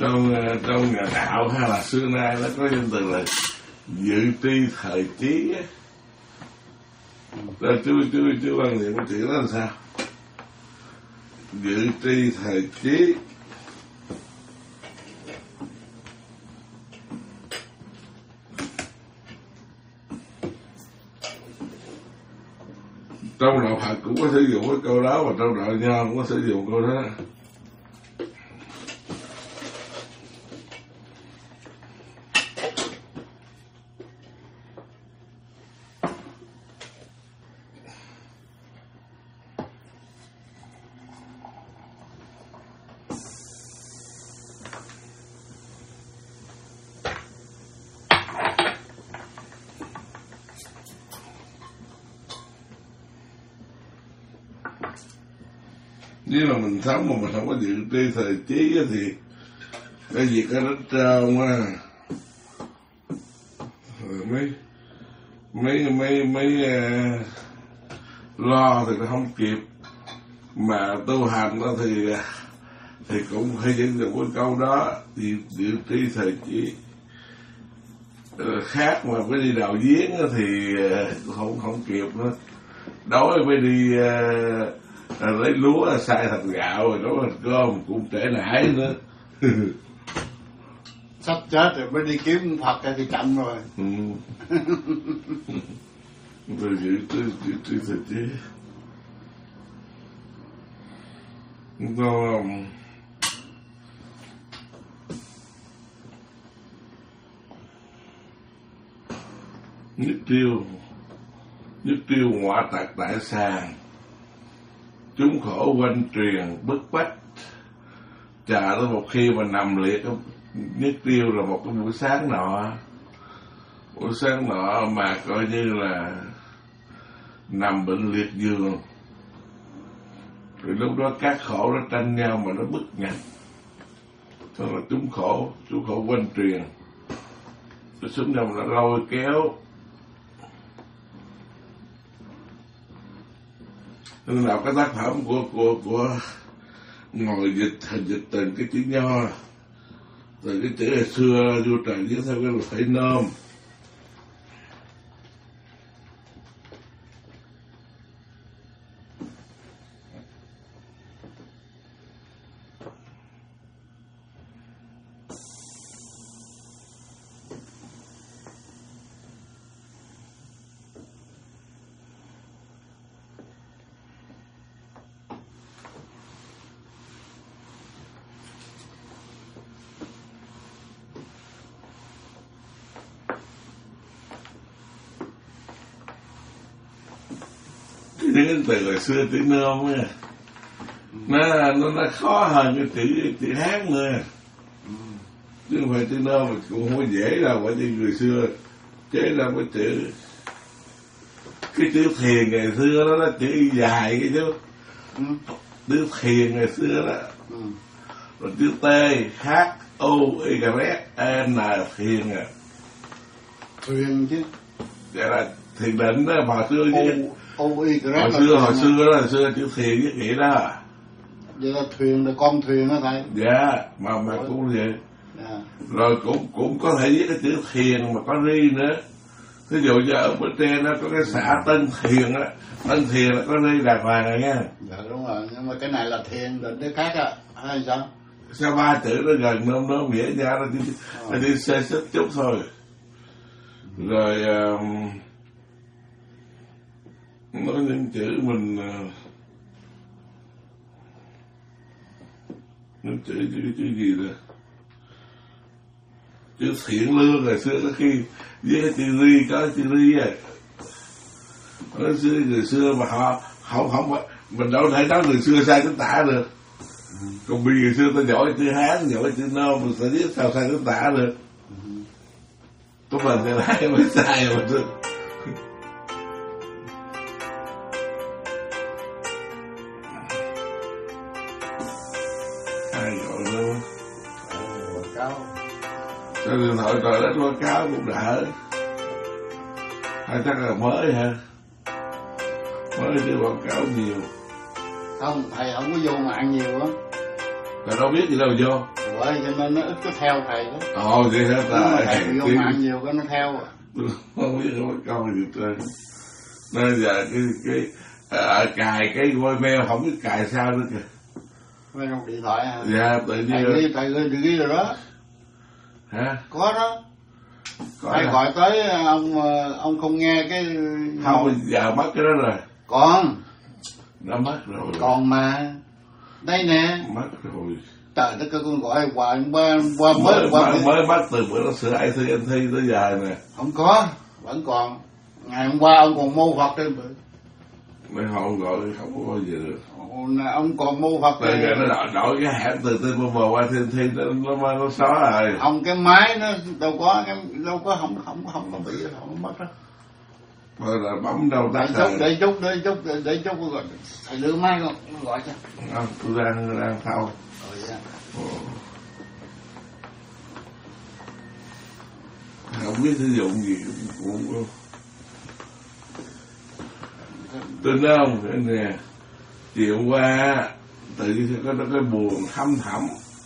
trong nhà đạo hay là xưa nay nó có danh từ là dự tri thời trí á. Rồi chú Văn Niệm cái chữ đó làm sao? Dự tri thời trí. Trong đạo Phật cũng có sử dụng cái câu đó, và trong đạo Nho cũng có sử dụng câu đó. Nếu mà mình sống mà mình không có dự tri thời trí thì cái gì có đất trao á, mấy lo thì nó không kịp, mà tu hành đó thì cũng hay dẫn được cái câu đó, thì dự tri thời trí. Khác mà phải đi đào giếng thì không kịp nữa, đói phải đi lấy lúa xay thành gạo rồi nấu thành cơm cũng trễ nải nữa. Sắp chết rồi mới đi kiếm Phật thì chậm rồi. Rồi dự tri thời trí. Có nhất tiêu ngọa tạc tại sàn, chúng khổ quanh truyền bức bách. Chờ tới một khi mà nằm liệt, nhất tiêu là một cái buổi sáng nọ mà coi như là nằm bệnh liệt giường, rồi lúc đó các khổ nó tranh nhau mà nó bức nhặt, đó là chúng khổ quanh truyền, nó xuống nhau nó lôi kéo. Nên đọc cái tác phẩm của ngồi dịch từng cái chữ Nho, từ cái chữ hồi xưa vua Trần viết theo cái luật phải nôm. Cái từ hồi xưa chữ nôm á, nó khó hơn cái chữ Hán nữa, chứ không phải chữ nôm mà cũng không có dễ đâu. Bởi vì người xưa chế ra cái chữ thiền ngày xưa đó, nó chữ dài cái chứ, chữ thiền ngày xưa đó, rồi chữ T H O Y N thiền à, thuyền chứ, vậy là thiền định đó, hồi xưa chứ. Hồi xưa chữ thiền với nghĩa đó. Vậy là thuyền là con thuyền đó thầy. Dạ, mà cũng vậy. Yeah. Rồi cũng có thể viết cái chữ thiền mà có ri nữa. Ví dụ như ở bên trên nó có cái xã Tân Thiền á, Tân Thiền là có ri đàng hoàng rồi nha. Dạ đúng rồi, nhưng mà cái này là thiền định cái khác á, hay sao? Sao ba chữ nó gần nó nghĩa ra nó đi xê xích chút thôi. Rồi nói những chữ mình những chữ gì đó, chữ thiện lương ngày xưa có khi với cái chữ ri, có chữ ri à, người xưa mà họ không mình đâu thể nói người xưa sai tính tả được. Còn bây người xưa ta giỏi chữ Hán, giỏi chữ Nôm, mình sẽ biết sao sai tính tả được. Có mình thì lại mới sai mà chứ. Cái điện thoại trời đất quảng cáo cũng đỡ. Hay chắc là mới hả? Mới chứ quảng cáo nhiều. Không, thầy không có vô mạng nhiều á. Thầy đâu biết gì đâu vô. Bởi cho nên nó ít có theo thầy đó. Ồ vậy hả ta? Thầy vô mạng nhiều cái nó theo. Tôi không biết có câu gì trơn. Nên giờ cài cái mail không biết cài sao nữa kìa. Mấy trong điện thoại hả? Dạ tự nhiên. Thầy ghi rồi đó. Hả? Có đó. Thầy Hả? gọi tới ông không nghe cái. Không, giờ mất cái đó rồi. Còn. Đã mất rồi. Còn mà. Đây nè. Mất rồi. Trời đất ơi, con gọi hoài Mới mất từ bữa nó sửa ICNT tới giờ nè. Không có, vẫn còn. Ngày hôm qua ông còn mô Phật trên bữa. Mấy họ gọi không có bao giờ được. Ông còn mô Phật. Tại vì nó đổi cái hãng từ T-Mobile qua AT&T nó xóa rồi. Ông cái máy nó đâu có không có bị không mất đó. Rồi là bấm đâu tắt rồi. Để chút gọi thầy đưa máy con gọi cho. Không, tôi đang thâu. Dạ. Không biết sử dụng gì cũng tôi nói không cái nè, chiều qua tự nhiên có cái buồn thăm thẳm,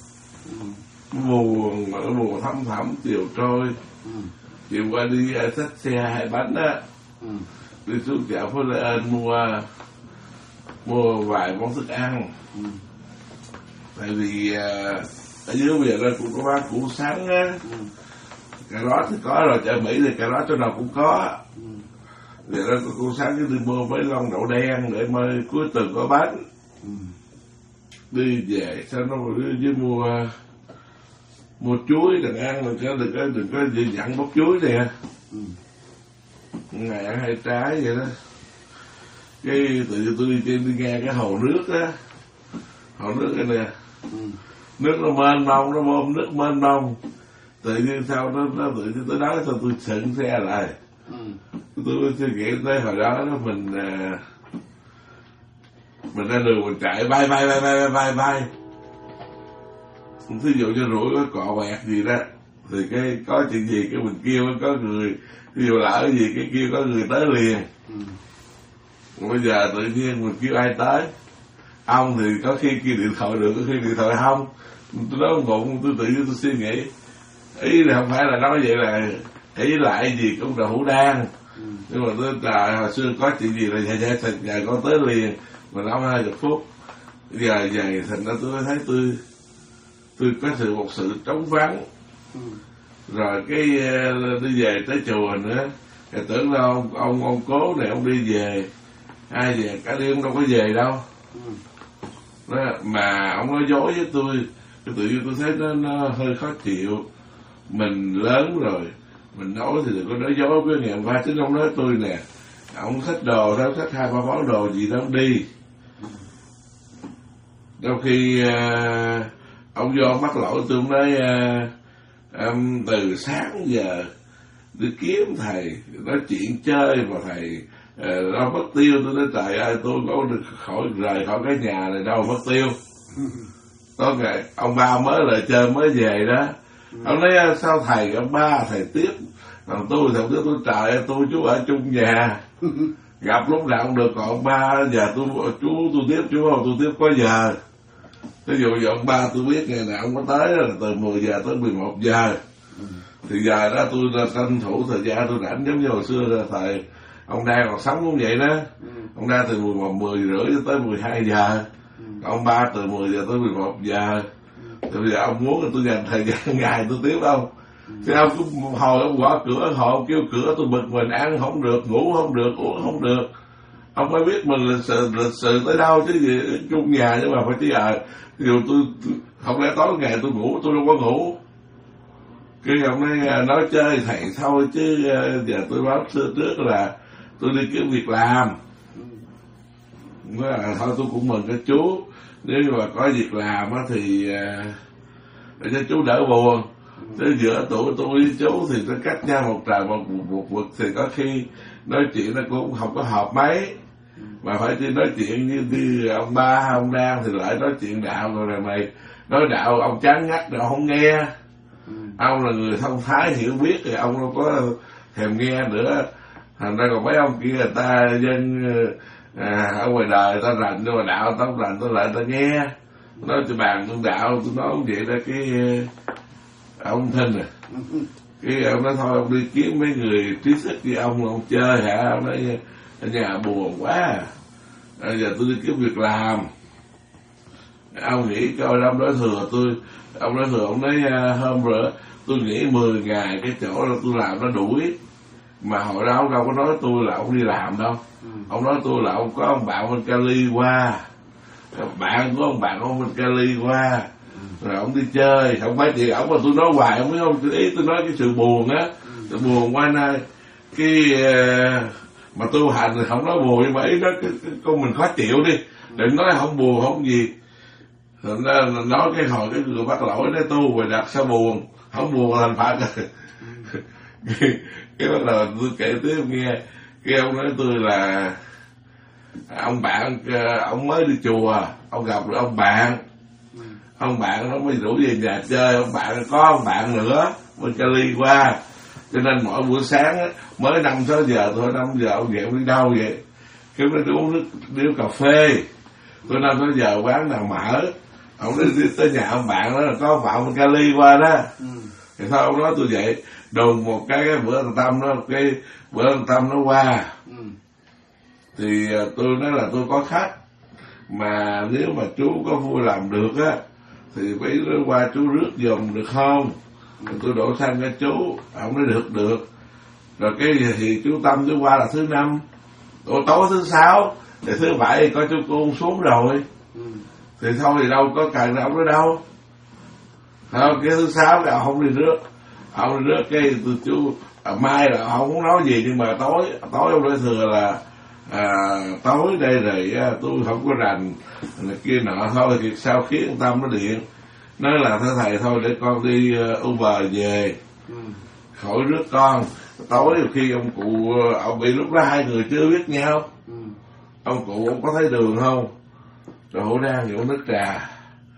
buồn thăm thẳm chiều trôi. Chiều qua đi xách xe 2 bánh á, đi xuống chợ Phố Lê Ên mua vài món thức ăn. Tại vì ở dưới bây giờ đây cũng có bán củ sắn á, cà rốt thì có rồi, chợ Mỹ thì cà rốt chỗ nào cũng có. Vậy đó có củ sắn cứ đi mua mấy lon đậu đen để mai cuối tuần có bánh. Đi về sau nó với mua chuối đừng ăn, đừng có dặn bóc chuối nè. Ngày ăn 2 trái vậy đó. Cái tự nhiên tôi đi nghe cái hồ nước á, hồ nước cái nè, nước nó mênh mông, nó bơm nước mênh mông. Tự nhiên sau nó tự nhiên tới đó sao tôi sững xe lại. Tôi suy nghĩ tới hồi đó mình ra đường mình chạy bay. Thí dụ như rủi có cọ quẹt gì đó thì cái có chuyện gì cái mình kêu có người, ví dụ lỡ gì cái kêu có người tới liền. Bây giờ tự nhiên mình kêu ai tới, ông thì có khi kêu điện thoại được, có khi điện thoại không. Tôi nói bụng tôi tự nhiên tôi suy nghĩ ý là không phải là nói vậy là ý lại gì cũng là hữu đang. Nhưng mà tôi trời hồi xưa có chuyện gì là giờ có tới liền mà nói 20 phút. Giờ vậy thành ra tôi thấy tôi có một sự trống vắng. Rồi cái đi về tới chùa nữa thì tưởng là ông cố này ông đi về, ai về cả đêm đâu có về đâu. Đó, mà ông nói dối với tôi, tự nhiên tôi thấy nó hơi khó chịu. Mình lớn rồi, mình nói thì đừng có nói dối với ngày hôm qua. Chứ ông nói tôi nè, ông xách đồ đó, xách 2-3 món đồ gì đó đi. Đôi khi ông vô mắc lỗi tôi nói từ sáng giờ đi kiếm thầy nói chuyện chơi mà thầy đâu mất tiêu. Tôi nói trời ơi, tôi có được rời khỏi cái nhà này đâu mất tiêu. Có ngày ông ba mới lại chơi mới về đó, ông nói sao thầy ông ba thầy tiếp, còn tôi trời ơi, tôi chú ở chung nhà gặp lúc nào cũng được, còn ông ba giờ tôi tiếp chú không, tôi tiếp có giờ. Ví dụ ông ba tôi biết ngày nào ông có tới là từ 10 giờ tới 11 giờ. Thì giờ đó tôi tranh thủ thời gian tôi rảnh, giống như hồi xưa là thầy ông Đan còn sống cũng vậy đó. Ông Đan từ 10 rưỡi tới 12 giờ, ông ba từ 10 giờ tới 11 giờ. Thì bây giờ ông muốn là tôi dành thời gian ngày tôi tiếp không? Thì ông cứ hồi ông gõ cửa, hồi ông kêu cửa tôi bực mình, ăn không được, ngủ không được, uống không được. Ông mới biết mình lịch sự tới đâu chứ gì chung nhà. Nhưng mà phải chứ ví dụ tôi không lẽ tối ngày tôi ngủ, tôi đâu có ngủ. Cái ông nói chơi thầy thôi chứ giờ tôi báo xưa trước là tôi đi kiếm việc làm. Thôi tôi cũng mừng cái chú, nếu mà có việc làm thì để cho chú đỡ buồn. Chứ giữa tuổi tôi với chú thì nó cách nhau một trời một vực thì có khi nói chuyện nó cũng không có hợp mấy. Mà phải đi nói chuyện như ông ba ông Đan thì lại nói chuyện đạo, rồi là mày nói đạo ông chán ngắt rồi không nghe. Ông là người thông thái hiểu biết thì ông đâu có thèm nghe nữa. Thành ra còn mấy ông kia người ta dân ở ngoài đời người ta rành, nhưng mà đạo ta không rành, ta lại ta nghe. nói cho bàn tương đạo, tôi nói ông vậy đó. Cái ông Thinh cái ông nói thôi ông đi kiếm mấy người trí thức như ông chơi hả? Ông nói ở nhà buồn quá, bây giờ tôi đi kiếm việc làm. Ông nghĩ coi ông nói thừa tôi, ông nói thừa, ông nói hôm rồi tôi nghỉ 10 ngày cái chỗ là tôi làm nó đuổi, mà hồi đó ông đâu có nói tôi là ông đi làm đâu. Ông nói tôi là ông có ông bạn bên Cali qua, bạn của ông bạn ông bên Cali qua, rồi ông đi chơi, không phải thì ông mà tôi nói hoài ông biết không, ý tôi nói cái sự buồn á, sự buồn qua nay cái mà tu hành thì không nói buồn, nhưng mà ý đó cái con mình khó chịu đi, đừng nói không buồn không gì. Rồi nói cái hồi cái người bắt lỗi để tu rồi đặt sao buồn, không buồn là thành phạt rồi. Cái bắt đầu tôi kể tiếp nghe, cái ông nói tôi là ông bạn, ông mới đi chùa, ông gặp được ông bạn nó mới rủ về nhà chơi, ông bạn có ông bạn nữa bên Cali qua, cho nên mỗi buổi sáng á, mới 5-6 giờ thôi, 5 giờ ông về ông đi đâu vậy, cái mới uống nước đi uống cà phê, tôi 5-6 giờ quán nào mở, ông đi tới nhà ông bạn đó là có ông bạn bên Cali qua đó. Thì thôi ông nói tôi vậy, đồn một cái bữa thằng Tâm nó, cái bữa thằng Tâm nó qua, thì tôi nói là tôi có khách, mà nếu mà chú có vui làm được á thì mấy đứa qua chú rước giùm được không? Tôi đổ xăng cho chú, ông nói được. Rồi cái thì chú Tâm chú qua là thứ 5, tối thứ 6, thì thứ 7 có chú Côn xuống rồi, thì thôi thì đâu có cần ông nữa đâu. Không, cái thứ 6 là ông đi rước, cái chú mai là ông không nói gì, nhưng mà tối ông nói thừa là tối đây rồi tôi không có rành này kia nọ, thôi thì sau khiến Tâm nó điện nói là thưa thầy thôi để con đi Uber về, khỏi rước con. Tối khi ông cụ ông bị lúc đó 2 người chưa biết nhau, ông cụ ông có thấy đường không, rồi hổ đang uống nước trà,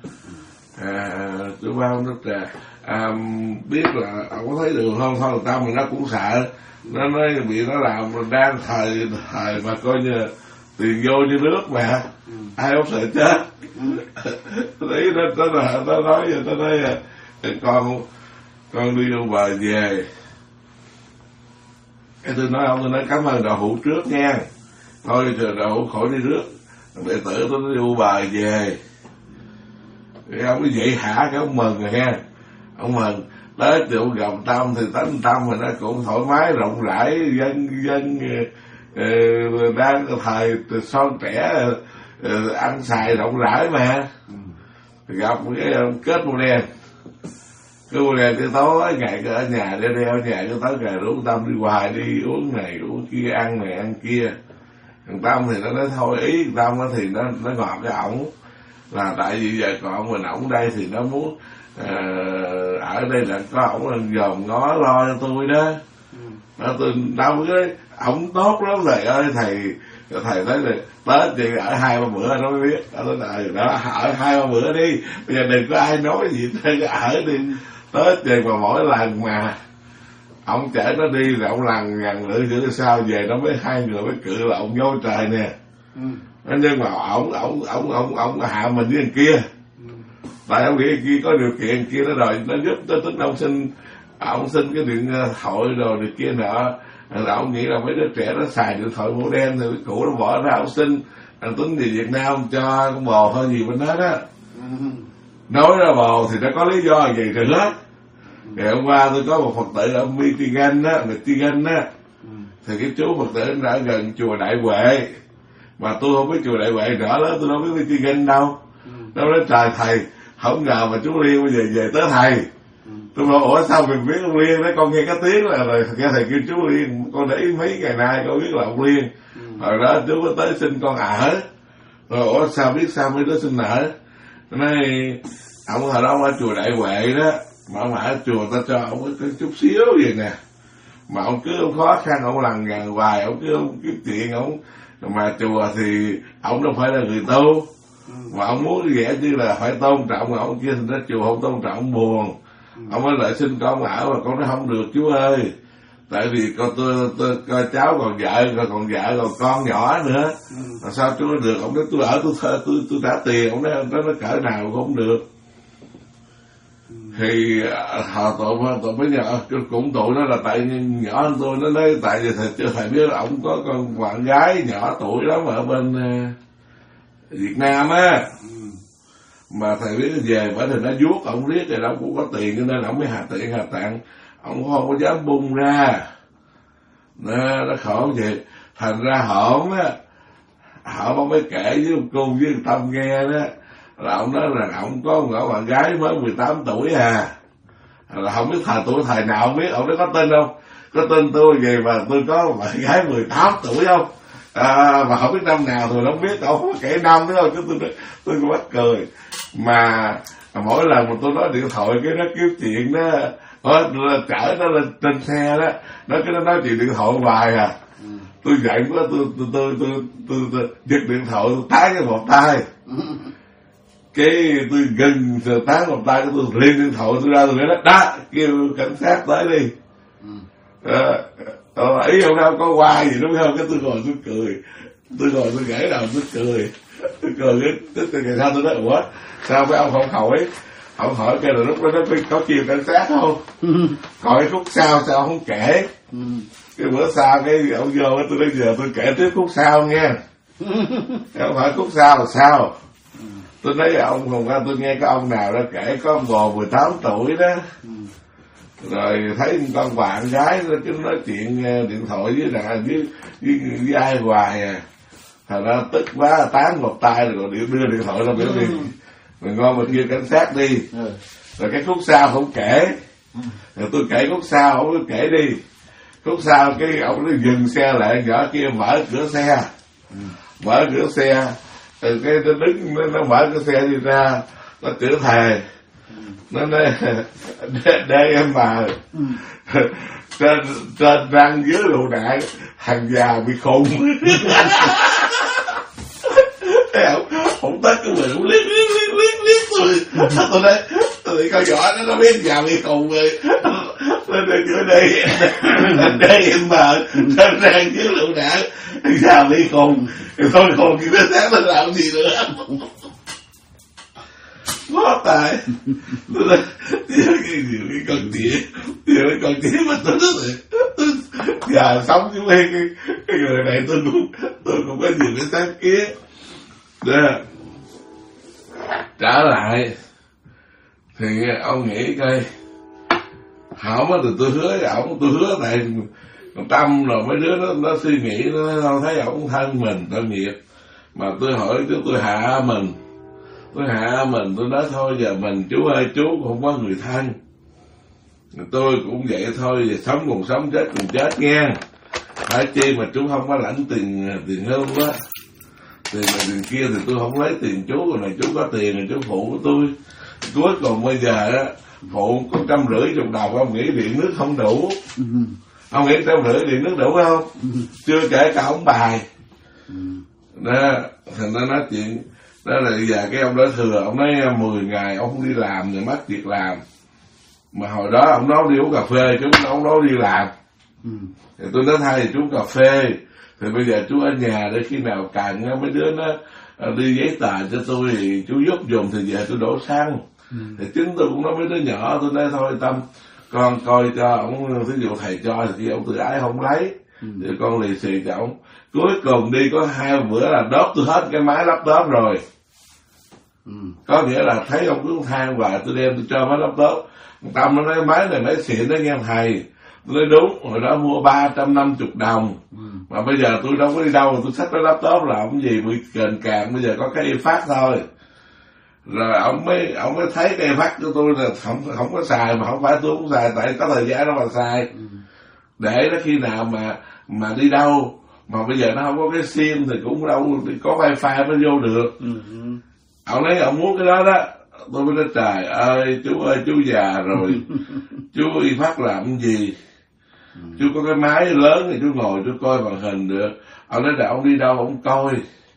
tôi bao nước trà, biết là ông có thấy đường không, thôi Tâm mình nó cũng sợ, nó nói bị nó làm đang thời mà coi như tiền vô như nước mà, ai không sợ chết. Đấy nó nói con đi đâu bờ về, cái tôi nói cảm ơn đạo hữu trước nha, thôi giờ đạo hữu khỏi đi rước, đệ tử tôi đi bờ về. Cái ông ấy vậy hả, cái ông mừng rồi nha, ông mừng. Tới chỗ gặp Tâm thì tính Tâm mà nó cũng thoải mái rộng rãi, dân đang thời son trẻ, ăn xài rộng rãi mà. Gặp cái kết mô đen, cái mô đen tới tối ngày ở nhà để đeo ở nhà, cái tới ngày rủ Tâm đi hoài, đi uống này uống kia, ăn này ăn kia. Thằng Tâm thì nó nói thôi, ý Tâm thì nó ngọt cái ổng là tại vì giờ còn mình ổng đây thì nó muốn ở đây là có ổng dòm ngó lo cho tôi đó. Nó tôi đâu cái ổng tốt lắm thầy ơi, thầy nói là Tết thì ở 2-3 bữa nó mới biết. Nó nói đó ở 2-3 bữa đi, bây giờ đừng có ai nói gì tới, ở đi Tết thì mà mỗi lần mà ổng chở nó đi là ổng lằn nhằn lưỡi sao về nó mới 2 người mới cự là ổng vô trời nè. Nhưng mà ổng hạ mình với thằng kia, tại ông nghĩ kia có điều kiện kia nó rồi nó giúp tới tính ông xin cái điện thoại rồi được kia nọ, là ông nghĩ là mấy đứa trẻ nó xài điện thoại màu đen thì cũ nó bỏ ra ông xin thằng Tuấn thì Việt Nam cho con bò thôi gì bên đó đó. Nói ra bò thì nó có lý do gì rồi hết. Ngày hôm qua tôi có một Phật tử ở Michigan á, thì cái chú Phật tử đã gần chùa Đại Huệ, mà tôi không biết chùa Đại Huệ rõ lắm, tôi đâu biết Michigan đâu. Nó nói trời thầy, không ngờ mà chú Liên bây giờ về tới thầy. Tôi bảo ủa sao mình biết ông Liên đấy, con nghe cái tiếng là rồi nghe thầy kêu chú Liên, con để ý mấy ngày nay con biết là ông Liên. Hồi đó chú có tới xin con ở, rồi ủa sao biết sao mấy đứa xin ở. Nói ông hồi đó ở chùa Đại Huệ đó, mà ông ở chùa ta cho ông có chút xíu vậy nè, mà ông cứ khó khăn ông lằng nhằng hoài, ông cứ ông kiếm chuyện ông, mà chùa thì ông đâu phải là người tu, mà ông muốn vẻ như là phải tôn trọng, mà ông kia thì nó chùa không tôn trọng, ông buồn. Ông mới lại xin con ở, mà con nói không được chú ơi, Tại vì coi cháu còn vợ còn con nhỏ nữa, làm sao chú được? Ông nói tôi ở tôi trả tiền, ông nói nó cỡ nào không được. Thì họ tội mới nhờ cũng tội nó là tại nhỏ hơn tôi. Nó nói tại vì thầy biết là ông có con bạn gái nhỏ tuổi lắm ở bên Việt Nam á, mà thầy biết về bởi thì nó vuốt ông riết rồi đâu cũng có tiền, cho nên ông mới hà tặng ông không có dám bung ra. Nó khổ vậy. Thành ra hổm mới kể với ông Cung với ông Tâm nghe đó, là ông nói là ông có một bạn gái mới 18 tuổi là không biết thầy nào không biết. Ông nói có tin không? Có tin tôi về mà tôi có một bạn gái 18 tuổi không? Mà không biết năm nào tôi không biết, ông có kể năm nữa không? Tôi cũng bắt cười. Mà mỗi lần mà tôi nói điện thoại cái nó kiếm chuyện đó, chở nó lên trên xe đó, nó nói chuyện điện thoại hoài à. Tôi giận quá, tôi giật điện thoại, tôi tái cái một tay. Cái tôi gần tái một tay, tôi liền điện thoại tôi ra, tôi nói đó, kêu cảnh sát tới đi. Ý ông đâu có qua gì đúng không? Cái tôi ngồi tôi cười, tôi gãy đầu tôi cười cái ngày sau tôi nói ủa sao mấy ông không hỏi cái là lúc đó nó có kêu cảnh sát không? Coi khúc sau sao không kể? Cái bữa sau cái ông vô tôi nói giờ tôi kể tiếp khúc sau nghe. Ông hỏi khúc sau là sao? Tôi nói ông không ra, tôi nghe cái ông nào đó kể có ông bồ 18 tuổi đó, rồi thấy con bạn gái nó cứ nói chuyện điện thoại với ai hoài à. Thành ra tức quá tán một tay rồi đưa điện thoại ra biểu đi mình ngon mà kêu cảnh sát đi. Rồi cái khúc sau không kể, rồi tôi kể khúc sau ông cứ kể đi. Khúc sau cái ông nó dừng xe lại, nhỏ kia mở cửa xe, từ cái nó đứng nó mở cái xe đi ra, nó chửi thề, nó nói để em mà trên răng dưới lựu đạn, thằng già bị khùng. Không tới cái mình liếc tôi nói tôi coi rõ nó biết già bị khùng rồi, lên đây em mà trên răng dưới lựu đạn, thằng già bị khùng thì thôi khùng thì nó sáng nó làm gì nữa. Quá tài. Tôi nói cái con tía mà tôi nói giờ sống chứ mấy cái người này tôi cũng có nhiều cái sáng kiến. Đó. Trở lại thì ông nghĩ coi hổng á, thì tôi hứa với ổng, tôi hứa tại Tâm rồi mấy đứa nó suy nghĩ, nó thấy ổng thân mình tội nghiệp, mà tôi hỏi chứ tôi hạ mình, tôi nói thôi giờ mình chú ơi chú không có người thân, tôi cũng vậy thôi, giờ sống còn sống chết còn chết nghe, phải chi mà chú không có lãnh tiền hưu á, tiền này tiền kia thì tôi không lấy tiền chú, rồi này chú có tiền rồi chú phụ của tôi, cuối cùng bây giờ á phụ có 150 đồng, ông nghĩ điện nước không đủ, ông nghĩ 150 điện nước đủ không? Chưa kể cả ông bài đó, thành ra nói chuyện đó là giờ cái ông đó thừa, ông nói 10 ngày ông không đi làm rồi mất việc làm, mà hồi đó ông nói đi uống cà phê chứ ông nói đi làm. Thì tôi nói thay thì chú cà phê, thì bây giờ chú ở nhà để khi nào cần mấy đứa nó đi giấy tờ cho tôi thì chú giúp dùng, thì về tôi đổ xăng. Thì chính tôi cũng nói mấy đứa nhỏ, tôi nói thôi Tâm con coi cho ông, ví dụ thầy cho thì khi ông tự ái không lấy thì con lì xì cho ông. Cuối cùng đi có 2 bữa là đốt tôi hết cái máy laptop rồi. Có nghĩa là thấy ông cứ than và tôi đem tôi cho máy laptop. Tâm nó nói máy này máy xịn đó nghe thầy. Tôi nói đúng, hồi đó mua 350 đồng. Mà bây giờ tôi đâu có đi đâu, tôi xách cái laptop là ông gì bị kền càng, bây giờ có cái phát thôi. Rồi ông mới thấy cái phát của tôi là không có xài, mà không phải tôi không xài, tại có thời gian đó mà xài. Để nó khi nào mà đi đâu, mà bây giờ nó không có cái sim thì cũng đâu có wifi mới vô được. Ông nói ông muốn cái đó đó, tôi mới nói trời ơi chú già rồi, chú y phát làm gì? Chú có cái máy lớn thì chú ngồi chú coi màn hình được. Ông nói là ông đi đâu ông coi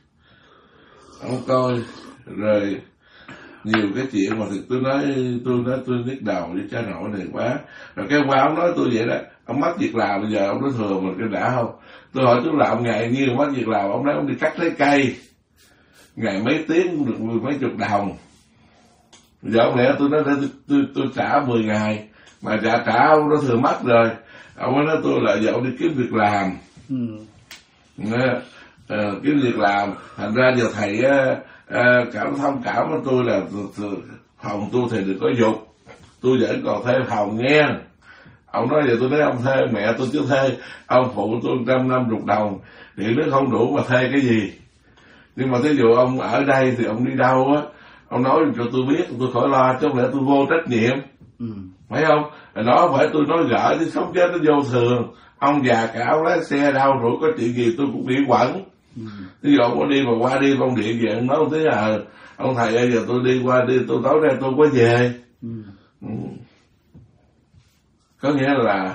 rồi nhiều cái chuyện mà thì tôi nói nhức đầu với cha nội này quá. Rồi cái qua ông nói tôi vậy đó, ông mất việc làm bây giờ ông nói thừa mình cái đã không? Tôi hỏi chú Lạm ngày nhiêu mất việc làm, ông nói ông đi cắt lấy cây, ngày mấy tiếng cũng được 10 mấy chục đồng. Giờ ông lẽ tôi nói tôi trả 10 ngày mà trả ông nó thừa mất rồi. Ông nói tôi là giờ ông đi kiếm việc làm. Kiếm việc làm, thành ra giờ thầy cảm thông cảm với tôi là phòng tôi thì đừng có dục, tôi vẫn còn thuê phòng nghe. Ông nói vậy tôi nói ông thuê mẹ tôi chứ thuê ông phụ tôi 150 đồng, điện nước không đủ mà thuê cái gì. Nhưng mà thí dụ ông ở đây thì ông đi đâu á, ông nói cho tôi biết tôi khỏi lo, chứ không lẽ tôi vô trách nhiệm. Phải không? Đó phải tôi nói gỡ chứ sống chết nó vô thường. Ông già cả ông lái xe đâu rồi có chuyện gì tôi cũng bị quẩn. Ví dụ ông có đi mà qua đi công điện về ông nói ông thấy ông thầy ơi giờ tôi đi qua đi tôi tối nay tôi có về. Có nghĩa là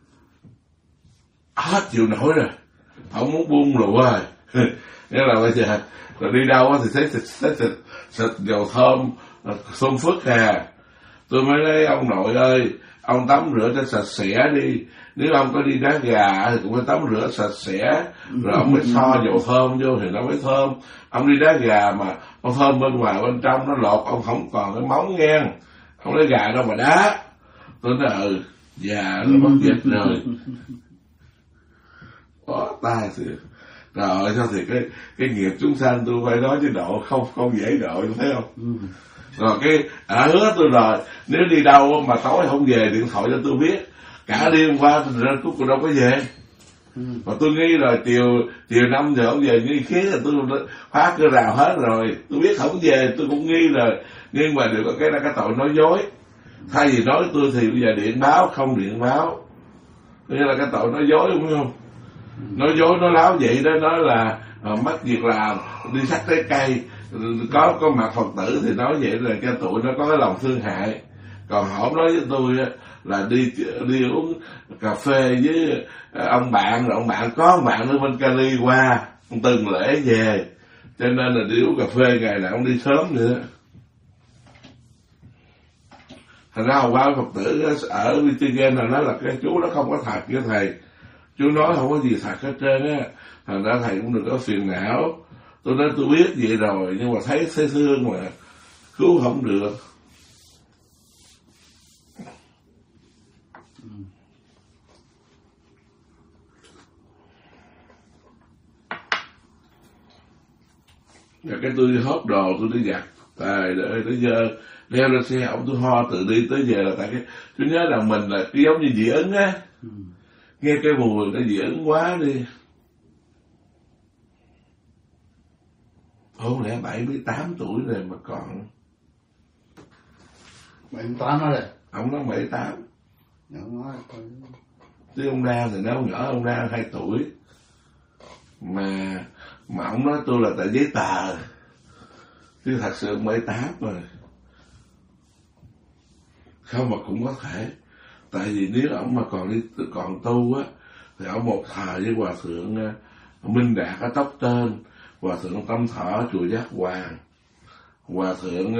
hết chịu nổi rồi, ông muốn buông lụa rồi. Nghĩa là bây giờ rồi đi đâu thì thấy xịt dầu thơm xông phức à. Tôi mới nói ông nội ơi, ông tắm rửa cho sạch sẽ đi, nếu ông có đi đá gà thì cũng phải tắm rửa sạch sẽ, rồi ông mới so dầu thơm vô thì nó mới thơm. Ông đi đá gà mà ông thơm bên ngoài bên trong nó lột, ông không còn cái móng ngang, ông lấy gà đâu mà đá. Tôi nói già nó mất dịch rồi. Có tai thì rồi sao thì cái nghiệp chúng sanh tôi phải nói chứ độ không dễ độ, thấy không? Rồi cái hứa tôi rồi, nếu đi đâu mà tối không về điện thoại cho tôi biết. Cả đêm qua ra cuối cùng đâu có về. Mà tôi nghĩ rồi chiều 5 giờ không về nghi khí là tôi phá cửa rào hết rồi. Tôi biết không về tôi cũng nghi rồi. Nhưng mà được có cái là cái tội nói dối. Thay vì nói tôi thì bây giờ điện báo không điện báo, nghĩa là cái tội nói dối, đúng không? Nói dối nói láo vậy đó, nói là mất việc làm, đi xách trái cây, có mặt Phật tử thì nói vậy là cái tụi nó có cái lòng thương hại. Còn họ nói với tôi là đi uống cà phê với ông bạn, rồi ông bạn có ông bạn ở bên Cali qua từng lễ về, cho nên là đi uống cà phê ngày nào ông đi sớm nữa. Thành ra hôm qua Phật tử ở Michigan là nói là cái chú nó không có thật với thầy, chú nói không có gì thật hết trơn á. Thành ra thầy cũng đừng có phiền não. Tôi nói tôi biết vậy rồi, nhưng mà thấy thương mà cứu không được. Rồi cái tôi đi hốt đồ, tôi đi giặt tài để tới giờ leo lên xe ông tôi ho tự đi tới về là tại cái tôi nhớ là mình là cái giống như dị ứng á. Nghe cái mùi nó dị ứng quá đi. Không lẽ 78 tuổi rồi mà còn 78 đó rồi. Ông nói 78. Nói Chứ ông Đa thì nó nhỏ, ông Đa 2 tuổi. Mà ông nói tôi là tại giấy tờ. Chứ thật sự 78 rồi. Không mà cũng có thể. Tại vì nếu ông mà còn tu á, thì ông một thời với Hòa Thượng Minh Đạt ở Tóc Tên, Hòa Thượng Tâm Thọ chùa Giác Hoàng, Hòa Thượng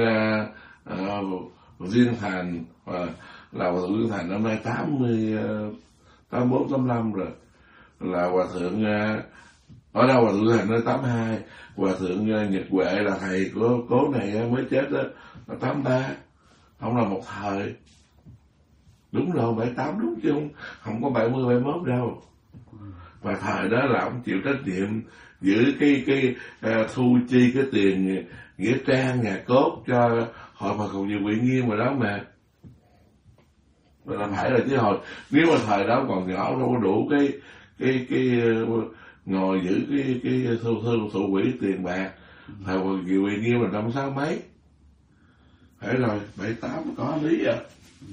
Viên Thành, là Hòa Thượng Viên Thành năm nay 84, 85 rồi, là Hòa Thượng ở đâu Hòa Thượng Viên Thành nói 82, Hòa Thượng Nhật Huệ là thầy của cố này mới chết đó là 83, không là một thời. Đúng rồi, 78 đúng chứ không có 70, 71 đâu. Và thời đó là ông chịu trách nhiệm giữ cái thu chi cái tiền nghĩa trang nhà cốt cho hội Phật Cầu Diệu Quỳ Nghiêm rồi đó mà. Mà làm phải rồi chứ hồi nếu mà thời đó còn nhỏ đâu có đủ cái ngồi giữ cái thu quỹ tiền bạc. Thời Phật Cầu Diệu Quỳ Nghiêm là năm 60 mấy. Phải rồi, 78 có lý à.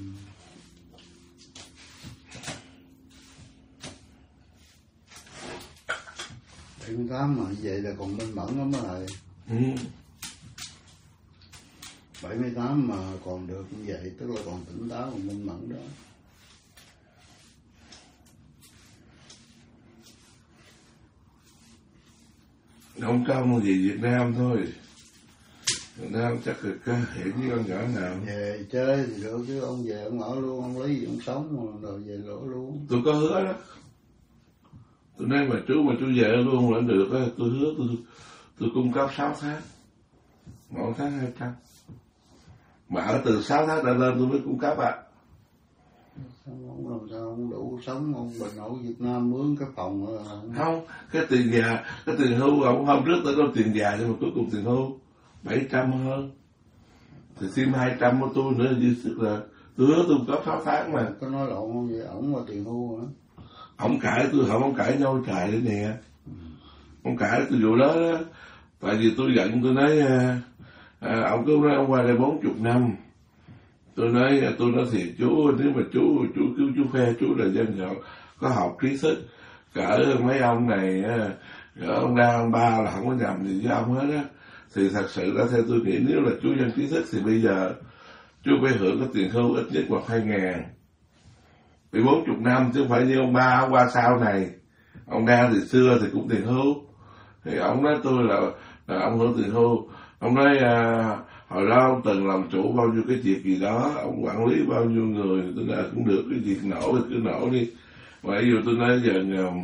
Tỉnh tám mà vậy là còn minh mẫn lắm rồi. 78 mà còn được như vậy tức là còn tỉnh táo còn minh mẫn đó. Không công gì Việt Nam thôi. Nam chắc là có hiện với con nhỏ nào. Về chơi thì được chứ ông về ông ở luôn, ông lấy gì ông sống rồi về lỗ luôn. Tôi có hứa đó. Tôi nói mà chú về luôn là được á, tôi hứa tôi cung cấp 6 tháng. Mỗi tháng 200. Mà ở từ 6 tháng đã lên tôi mới cung cấp ạ. Ông làm sao ông đủ sống, ông bình ổn Việt Nam mướn cái phòng không, cái tiền già, cái tiền hưu ông hôm trước tôi có tiền già nhưng mà cuối cùng tiền hưu 700 hơn. Thì xin 200 của tôi nữa dư sức là tôi hứa tôi có 6 tháng mà. Có nói lộn không vậy, ổng là tiền hưu hả? Ông cãi tôi không, ông cãi nhau trời đấy nè. Ông cãi tôi vụ đó đó. Tại vì tôi giận tôi nói ông cứ nói ông qua đây 40 năm. Tôi nói thiệt chú, nếu mà chú cứu chú khoe chú là dân giàu có học trí thức, cỡ mấy ông này, cỡ ông Đa ông Ba là không có nhầm gì với ông hết á. Thì thật sự ra theo tôi nghĩ nếu là chú dân trí thức thì bây giờ chú phải hưởng cái tiền hưu ít nhất là 2.000. Vì 40 năm chứ không phải như ông Ba ông qua sau này. Ông Đa thì xưa thì cũng tiền hưu. Thì ông nói tôi là ông hưởng tiền hưu. Ông nói hồi đó ông từng làm chủ bao nhiêu cái việc gì đó, ông quản lý bao nhiêu người, tôi nói cũng được, cái việc nổ thì cứ nổ đi. Mà ví dụ tôi nói giờ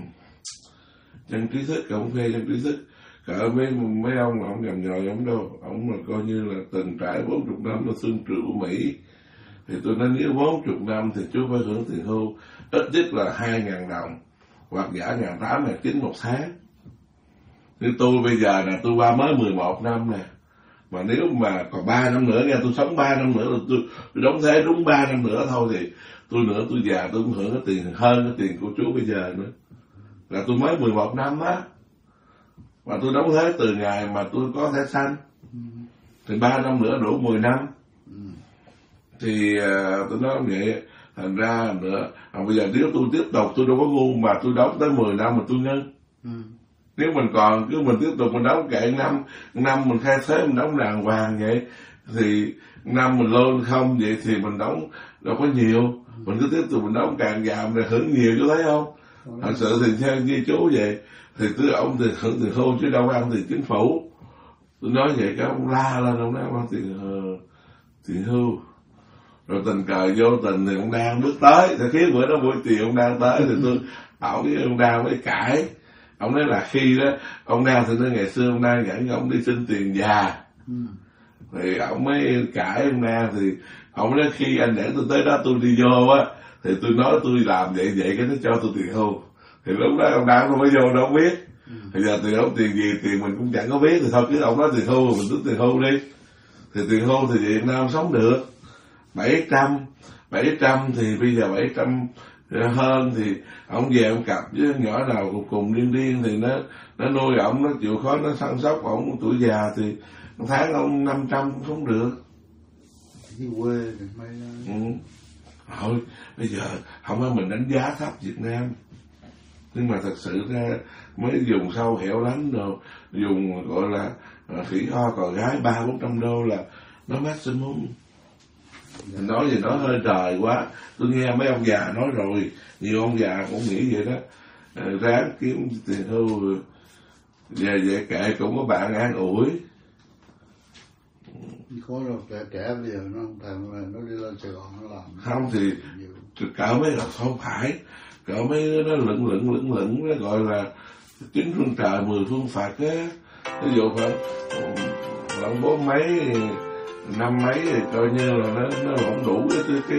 dân trí thức, ông phê dân trí thức, cỡ mấy ông là ông nhầm nhòi ông đâu, ông là coi như là từng trải 40 năm là xương trụ của Mỹ. Thì tôi nói nếu 40 năm thì chú phải hưởng tiền hưu ít nhất là 2.000 đồng hoặc giả 1.800, 1.900 một tháng. Nếu tôi bây giờ là tôi qua mới 11 năm nè, mà nếu mà còn 3 năm nữa nha, tôi sống 3 năm nữa là tôi đóng thế đúng 3 năm nữa thôi thì tôi già tôi cũng hưởng cái tiền hơn cái tiền của chú bây giờ nữa. Là tôi mới 11 năm á, mà tôi đóng thế từ ngày mà tôi có thẻ xanh. Thì 3 năm nữa đủ 10 năm. Thì tôi nói vậy, thành ra nữa, bây giờ nếu tôi tiếp tục tôi đâu có ngu mà tôi đóng tới 10 năm mà tôi ngưng. Nếu mình còn cứ mình tiếp tục mình đóng kệ năm mình khai thuế mình đóng đàng hoàng vậy thì năm mình lương không vậy thì mình đóng đâu có nhiều, mình cứ tiếp tục mình đóng càng giàu mình hưởng nhiều chứ thấy không? Thật sự thì theo như chú vậy thì ông thì hưởng tiền hưu chứ đâu ăn tiền chính phủ. Tôi nói vậy cái ông la lên, ông nói ông ăn tiền hưu. Rồi tình cờ vô tình thì ông đang bước tới, thì khi bữa đó buổi chiều ông đang tới thì ổng với ông đang mới cãi. Ông nói là khi đó ông đang thì nói ngày xưa ông đang dẫn ông đi xin tiền già. Thì ông mới cãi ông đang thì ông nói khi anh dẫn tôi tới đó tôi đi vô á thì tôi nói tôi làm vậy cái nó cho tôi tiền hưu. Thì lúc đó ông đang không có vô đâu biết. Thì giờ tiền ông tiền gì tiền mình cũng chẳng có biết, thì thôi cứ ông nói tiền hưu mình tính tiền hưu đi. Thì tiền hưu thì Việt Nam sống được 700 thì bây giờ 700 hơn thì ông về ông cặp với nhỏ nào cùng điên thì nó nuôi ổng, nó chịu khó nó săn sóc ổng, tuổi già thì một tháng ông 500 cũng không được. Đi quê thì may Thôi bây giờ không phải mình đánh giá thấp Việt Nam, nhưng mà thật sự ra mấy vùng sâu hẻo lánh rồi dùng gọi là khỉ ho cò gái 300-400 đô là nó maximum. Mình nói gì nó hơi trời quá. Tôi nghe mấy ông già nói rồi, nhiều ông già cũng nghĩ vậy đó, ráng kiếm tiền hưu về kệ cũng có bạn an ủi. Có đâu trẻ bây giờ nó không thèm là nó đi lên Sài Gòn nó làm. Không thì cỡ mấy là không phải, cỡ mấy nó lửng nó gọi là 9 phương trời 10 phương Phật á. Ví dụ khoảng 4 mấy 5 mấy thì coi như là nó không đủ cái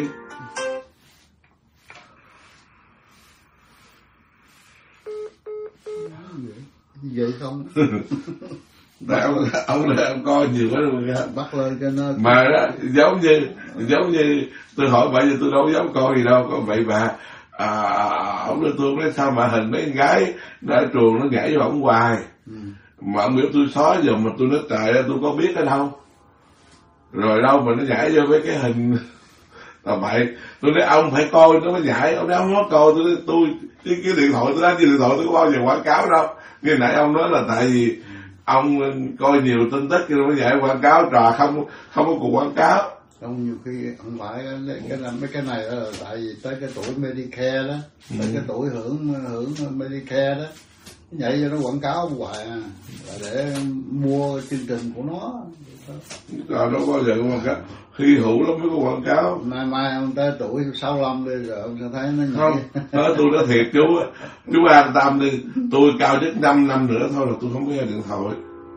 vậy không? Tại ông coi nhiều quá rồi nha. Bắt lên cho nó. Mà đó giống như tôi hỏi bởi vì tôi đâu dám coi gì đâu, có vậy mà ông nói tôi nói sao mà hình mấy con gái nó ở trường nó nhảy vào ổng hoài. Mà ông biểu tôi xóa giờ mà tôi nói trời ơi tôi có biết ở đâu. Rồi đâu mà nó nhảy vô với cái hình là vậy. Tôi nói ông phải coi nó mới nhảy, ông nói không có coi. Tôi cái điện thoại tôi nói trên điện thoại tôi có bao giờ quảng cáo đâu. Như nãy ông nói là tại vì ông coi nhiều tin tức cho nó nhảy quảng cáo, trò không có cuộc quảng cáo. Không, nhiều khi không phải mấy cái này là tại vì tới cái tuổi Medicare đó, tới cái tuổi hưởng Medicare đó Vậy cho nó quảng cáo hoài à, là để mua chương trình của nó. Còn nó bao giờ quảng cáo, hy hữu lắm mới có quảng cáo. Mai ông tới tuổi 65 đi rồi ông sẽ thấy nó không. Tôi nói thiệt chú an tâm đi, tôi cao nhất 5 năm nữa thôi là tôi không nghe điện thoại.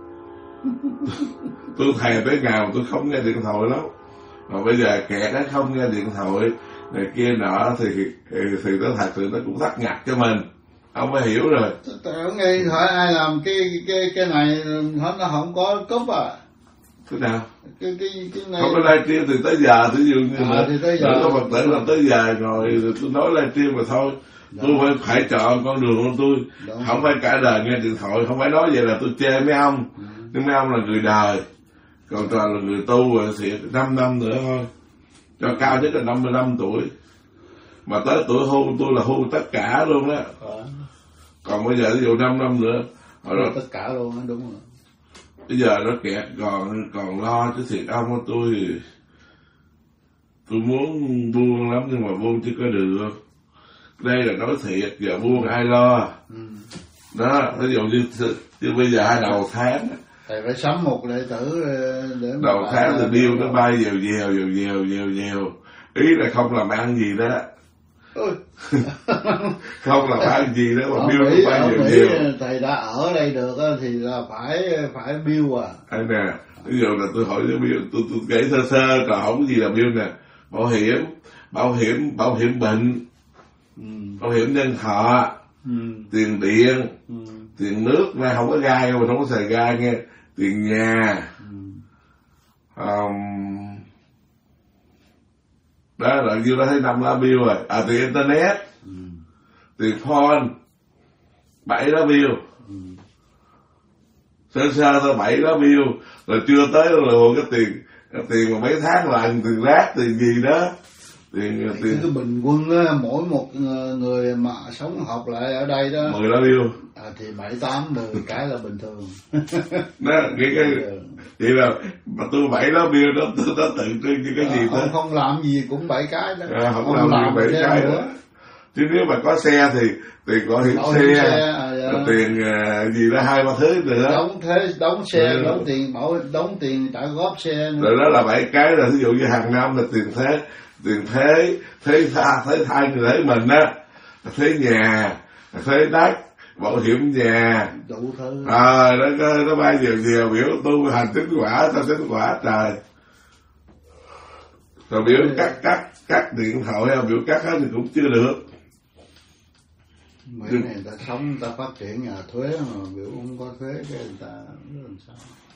Tôi thề tới ngày mà tôi không nghe điện thoại lắm. Mà bây giờ kẻ đó không nghe điện thoại này kia nọ thì nó thật sự nó cũng thắt ngặt cho mình. Ông phải hiểu rồi. Tôi nghe điện thoại ai làm cái này nó không có cúp à. Cái nào? Cái này không có livestream từ tới giờ, ví dụ như thì tới giờ có Phật tử làm tới giờ rồi tôi nói livestream mà thôi. Đó. Tôi phải chọn con đường của tôi. Đó. Không phải cả đời nghe điện thoại, không phải nói vậy là tôi chê mấy ông. Nhưng mấy ông là người đời, còn toàn là người tu rồi thì 5 năm nữa thôi. Cho cao nhất là 55 tuổi. Mà tới tuổi hưu tôi là hưu tất cả luôn đó. Còn bây giờ ví dụ 5 năm nữa tất cả luôn đó, đúng rồi. Bây giờ nó kẹt còn lo chứ thiệt ông của tôi muốn buông lắm nhưng mà buông chứ có được. Đây là nói thiệt, giờ buông ai lo. Đó, ví dụ như bây giờ đầu tháng thầy phải sắm một đệ tử để đầu tháng thì điêu nó bay dèo. Ý là không làm ăn gì đó. Không làm ăn gì đó mà bill nó bay dèo. Thầy đã ở đây được thì là phải bill à. Anh nè, ví dụ là tôi hỏi cái bill, tôi kể sơ còn không có gì là bill nè. Bảo hiểm bệnh, bảo hiểm nhân thọ, tiền điện, tiền nước, nay không có gai mà không có xài gai nghe, tiền nhà, đó là như đó thấy 5 lá bill rồi. Tiền internet, tiền phone, 7 lá bill, sơ thôi 7 lá bill, rồi chưa tới là cái tiền mà mấy tháng lần, tiền rác, tiền gì đó. Tiền cái bình quân á, mỗi một người mà sống học lại ở đây đó 10 lá bill thì 7, 8, 10 cái là bình thường. Đó, vậy là mà tôi 7 lá bill đó tôi tự cái gì đó không làm gì cũng 7 cái đó. Không làm 7 cái nữa. Chứ nếu mà có xe thì tiền bảo hiểm xe, tiền gì đó 2-3 thứ nữa. Đóng xe, đóng tiền trả góp xe nữa. Rồi đó là 7 cái, là ví dụ như hàng năm là tiền thuế thay người thấy mình á, thuế nhà, thuế đất, bảo hiểm nhà, đủ thứ. Nó bay nhiều biểu tu hành tính quả, ta tính quả trời. Rồi biểu cắt điện thoại, biểu cắt hết thì cũng chưa được. Mấy này ta sống ta phát triển nhà thuế mà biểu không có thuế cái người ta làm sao?